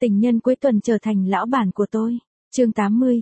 Tình nhân cuối tuần trở thành lão bản của tôi. Chương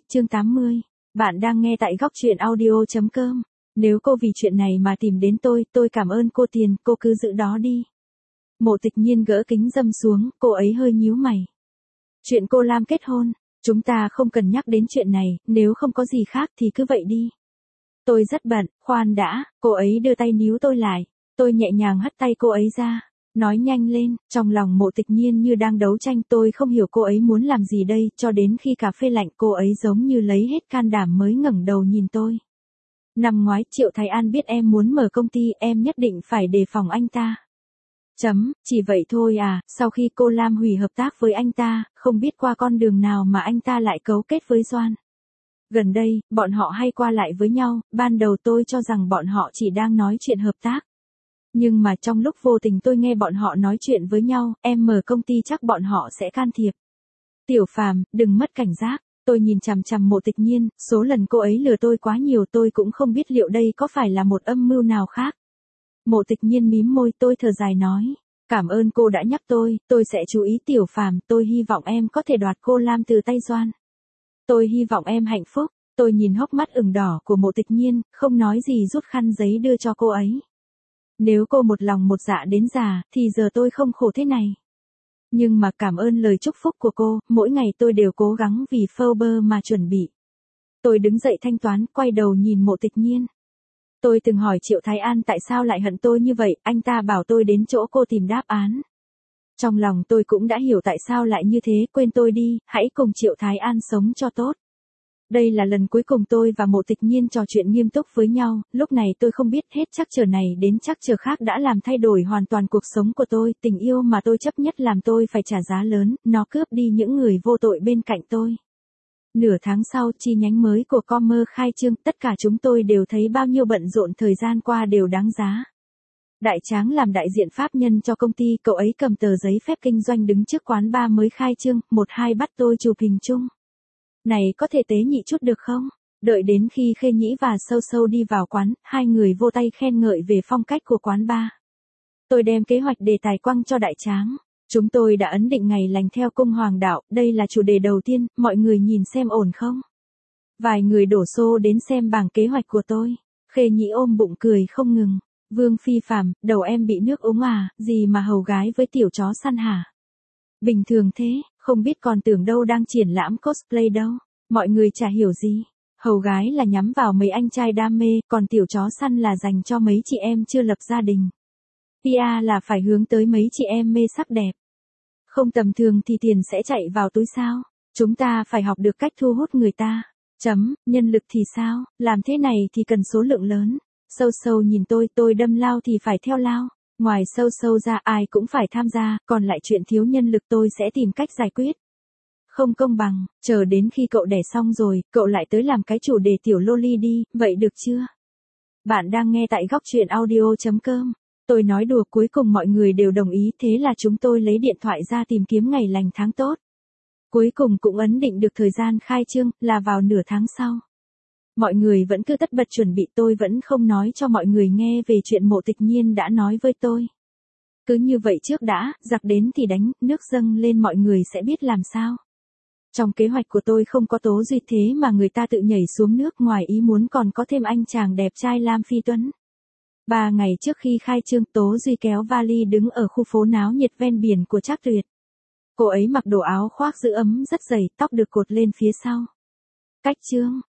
80. Bạn đang nghe tại góc truyện audio.com. Nếu cô vì chuyện này mà tìm đến tôi cảm ơn cô tiền, cô cứ giữ đó đi. Mộ Tịch Nhiên gỡ kính râm xuống, cô ấy hơi nhíu mày. Chuyện cô Lam kết hôn, chúng ta không cần nhắc đến chuyện này, nếu không có gì khác thì cứ vậy đi. Tôi rất bận, khoan đã, cô ấy đưa tay níu tôi lại. Tôi nhẹ nhàng hất tay cô ấy ra. Nói nhanh lên, trong lòng Mộ Tịch Nhiên như đang đấu tranh, tôi không hiểu cô ấy muốn làm gì đây, cho đến khi cà phê lạnh cô ấy giống như lấy hết can đảm mới ngẩng đầu nhìn tôi. Năm ngoái Triệu Thái An biết em muốn mở công ty, em nhất định phải đề phòng anh ta. Chỉ vậy thôi à, sau khi cô Lam hủy hợp tác với anh ta, không biết qua con đường nào mà anh ta lại cấu kết với Doan. Gần đây, bọn họ hay qua lại với nhau, ban đầu tôi cho rằng bọn họ chỉ đang nói chuyện hợp tác. Nhưng mà trong lúc vô tình tôi nghe bọn họ nói chuyện với nhau, em mở công ty chắc bọn họ sẽ can thiệp. Tiểu Phàm, đừng mất cảnh giác. Tôi nhìn chằm chằm Mộ Tịch Nhiên, số lần cô ấy lừa tôi quá nhiều, tôi cũng không biết liệu đây có phải là một âm mưu nào khác. Mộ Tịch Nhiên mím môi, tôi thở dài nói. Cảm ơn cô đã nhắc tôi sẽ chú ý. Tiểu Phàm, tôi hy vọng em có thể đoạt cô Lam từ tay Doan. Tôi hy vọng em hạnh phúc. Tôi nhìn hốc mắt ửng đỏ của Mộ Tịch Nhiên, không nói gì rút khăn giấy đưa cho cô ấy. Nếu cô một lòng một dạ đến già, thì giờ tôi không khổ thế này. Nhưng mà cảm ơn lời chúc phúc của cô, mỗi ngày tôi đều cố gắng vì Forbes mà chuẩn bị. Tôi đứng dậy thanh toán, quay đầu nhìn Mộ Tịch Nhiên. Tôi từng hỏi Triệu Thái An tại sao lại hận tôi như vậy, anh ta bảo tôi đến chỗ cô tìm đáp án. Trong lòng tôi cũng đã hiểu tại sao lại như thế, quên tôi đi, hãy cùng Triệu Thái An sống cho tốt. Đây là lần cuối cùng tôi và Mộ Tịch Nhiên trò chuyện nghiêm túc với nhau, lúc này tôi không biết hết trắc trở này đến trắc trở khác đã làm thay đổi hoàn toàn cuộc sống của tôi, tình yêu mà tôi chấp nhất làm tôi phải trả giá lớn, nó cướp đi những người vô tội bên cạnh tôi. Nửa tháng sau, chi nhánh mới của Commerce khai trương, tất cả chúng tôi đều thấy bao nhiêu bận rộn thời gian qua đều đáng giá. Đại Tráng làm đại diện pháp nhân cho công ty, cậu ấy cầm tờ giấy phép kinh doanh đứng trước quán bar mới khai trương, 1-2 bắt tôi chụp hình chung. Này có thể tế nhị chút được không? Đợi đến khi Khê Nhĩ và Sâu Sâu đi vào quán, hai người vô tay khen ngợi về phong cách của quán bar. Tôi đem kế hoạch đề tài quăng cho Đại Tráng. Chúng tôi đã ấn định ngày lành theo cung hoàng đạo, đây là chủ đề đầu tiên, mọi người nhìn xem ổn không? Vài người đổ xô đến xem bảng kế hoạch của tôi. Khê Nhĩ ôm bụng cười không ngừng. Vương Phi Phạm, đầu em bị nước úng à, gì mà hầu gái với tiểu chó săn hả? Bình thường thế, không biết còn tưởng đâu đang triển lãm cosplay đâu. Mọi người chả hiểu gì. Hầu gái là nhắm vào mấy anh trai đam mê, còn tiểu chó săn là dành cho mấy chị em chưa lập gia đình. PR là phải hướng tới mấy chị em mê sắc đẹp. Không tầm thường thì tiền sẽ chạy vào túi sao? Chúng ta phải học được cách thu hút người ta. Nhân lực thì sao? Làm thế này thì cần số lượng lớn. Sâu Sâu nhìn tôi đâm lao thì phải theo lao. Ngoài Sâu Sâu ra ai cũng phải tham gia, còn lại chuyện thiếu nhân lực tôi sẽ tìm cách giải quyết. Không công bằng, chờ đến khi cậu đẻ xong rồi, cậu lại tới làm cái chủ đề tiểu loli đi, vậy được chưa? Bạn đang nghe tại góc truyện audio.com. Tôi nói đùa, cuối cùng mọi người đều đồng ý, thế là chúng tôi lấy điện thoại ra tìm kiếm ngày lành tháng tốt. Cuối cùng cũng ấn định được thời gian khai trương, là vào nửa tháng sau. Mọi người vẫn cứ tất bật chuẩn bị, tôi vẫn không nói cho mọi người nghe về chuyện Mộ Tịch Nhiên đã nói với tôi. Cứ như vậy trước đã, giặc đến thì đánh, nước dâng lên mọi người sẽ biết làm sao. Trong kế hoạch của tôi không có Tố Duy, thế mà người ta tự nhảy xuống nước, ngoài ý muốn còn có thêm anh chàng đẹp trai Lam Phi Tuấn. 3 ngày trước khi khai trương, Tố Duy kéo vali đứng ở khu phố náo nhiệt ven biển của Trác Tuyệt. Cô ấy mặc đồ áo khoác giữ ấm rất dày, tóc được cột lên phía sau. Cách trương,